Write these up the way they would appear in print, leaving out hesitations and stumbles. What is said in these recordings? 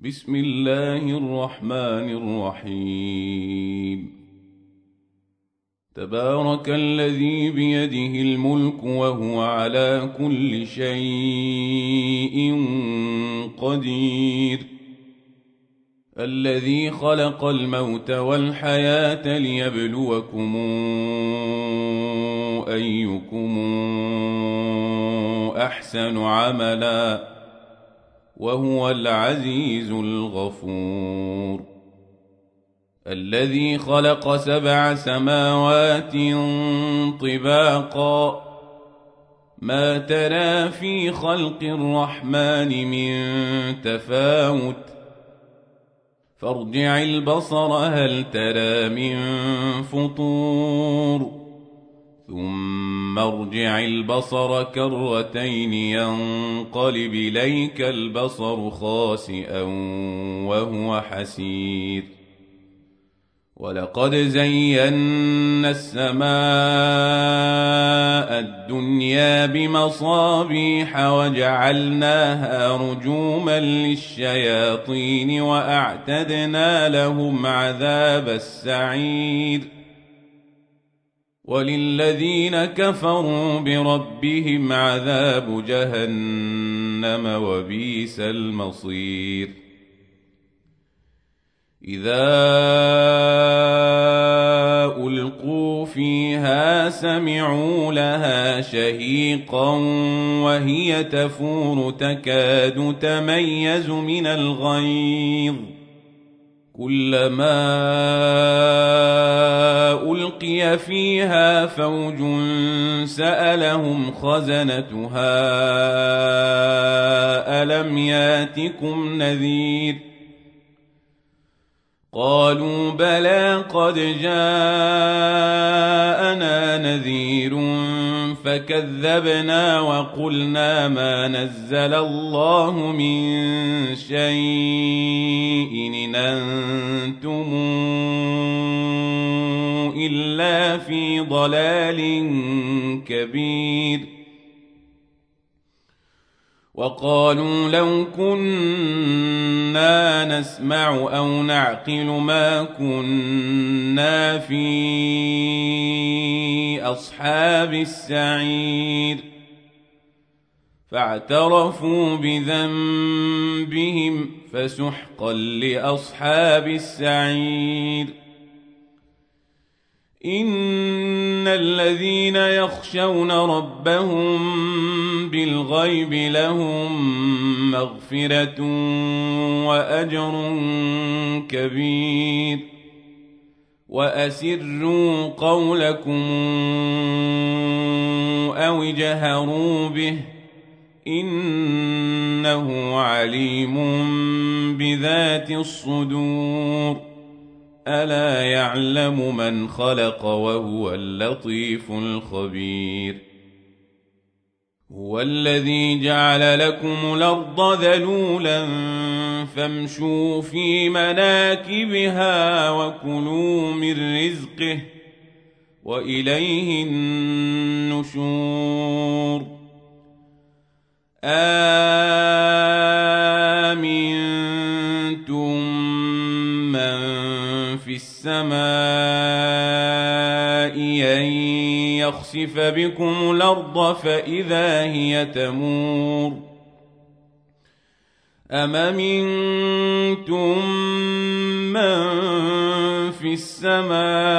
بسم الله الرحمن الرحيم. تبارك الذي بيده الملك وهو على كل شيء قدير، الذي خلق الموت والحياة ليبلوكم أيكم أحسن عملا وهو العزيز الغفور. الذي خلق 7 سماوات طباقا، ما ترى في خلق الرحمن من تفاوت، فارجع البصر هل ترى من فطور، ثم ارجع البصر كرتين ينقلب إليك البصر خاسئا وهو حسير. ولقد زينا السماء الدنيا بمصابيح وجعلناها رجوما للشياطين وأعتدنا لهم عذاب السعير. وللذين كفروا بربهم عذاب جهنم وبئس المصير. إذا ألقوا فيها سمعوا لها شهيقا وهي تفور تكاد تميز من الغيظ، كلما ألقي فيها فوج سألهم خزنتها ألم ياتكم نذير، قالوا بلى قد جاءنا نذير فكذبنا وقلنا ما نزل الله من شيء إن أنتم إلا في ضلال كبير. وقالوا لو كنا نسمع أو نعقل ما كنا في أصحاب السعير، فاعترفوا بذنبهم فسحقا لأصحاب السعير. إن الذين يخشون ربهم بالغيب لهم مغفرة وأجر كبير. وأسروا قولكم أو اجهروا به إنه عليم بذات الصدور. ألا يعلم من خلق وهو اللطيف الخبير. هو الذي جعل لكم الأرض ذلولا فامشوا في مناكبها وكلوا من رزقه وإليه النشور. أَمِنْتُمْ من في السماء أن يخسف بكم الأرض فإذا هي تمور، أم أمنتم من في السماء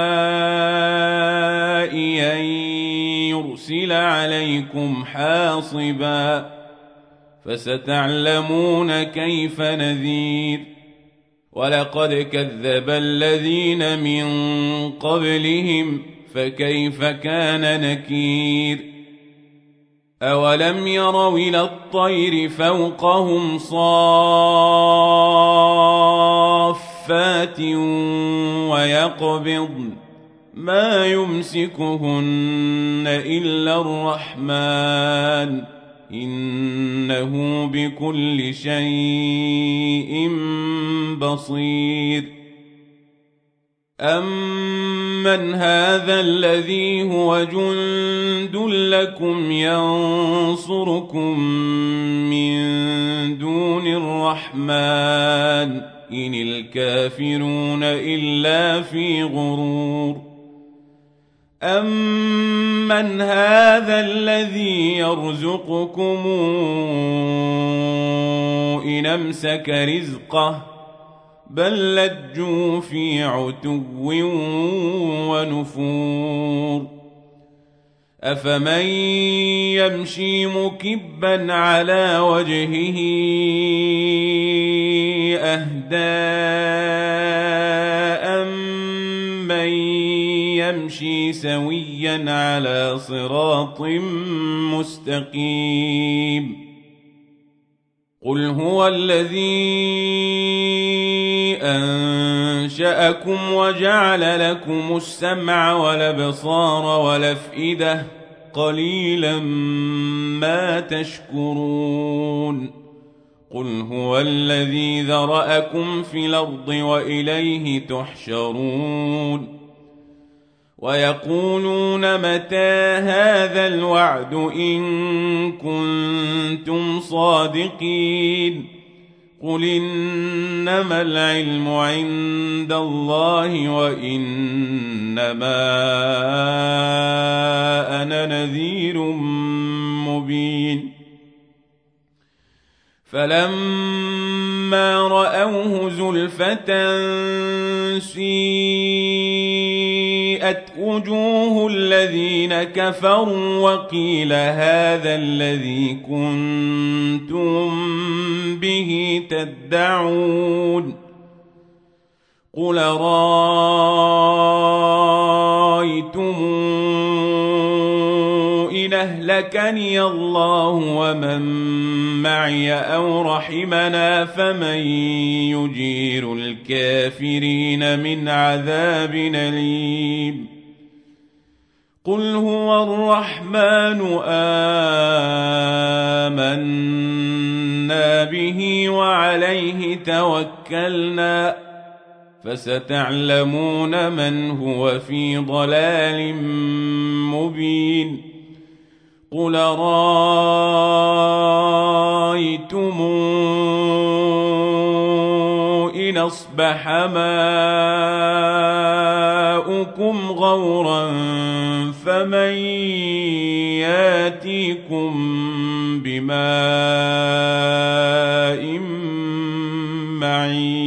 أن يرسل عليكم حاصبا، فستعلمون كيف نذير. ولقد كذب الذين من قبلهم فكيف كان نكير. أولم يروا إلى الطير فوقهم صافات ويقبضن ما يمسكهن إلا الرحمن إنه بكل شيء بصير. أمن هذا الذي هو جند لكم ينصركم من دون الرحمن الرحمن إن الكافرون إلا في غرور أمن هذا الذي يرزقكم إن أمسك رزقه بل لجوا في عتو ونفور أفمن يمشي مكبا على وجهه أهدى أمن يمشي سويا على صراط مستقيم قل هو الذي أنشأكم وجعل لكم السمع والأبصار والأفئدة قليلا ما تشكرون قل هو الذي ذرأكم في الأرض وإليه تحشرون ويقولون متى هذا الوعد إن كنتم صادقين قل إنما العلم عند الله وإنما أنا نذير مبين فلما رأوه زلفة سيئت وجوه الذين كفروا وقيل هذا الذي كنتم به تدعون قل رأيتم إن أهلكني الله ومن معي أو رحمنا فمن يجير الكافرين من عذاب أليم قل هو الرحمن آمنا به وعليه توكلنا فستعلمون من هو في ضلال مبين قل رأيتم إن أصبح ماؤكم غورا فمن ياتيكم بماء معين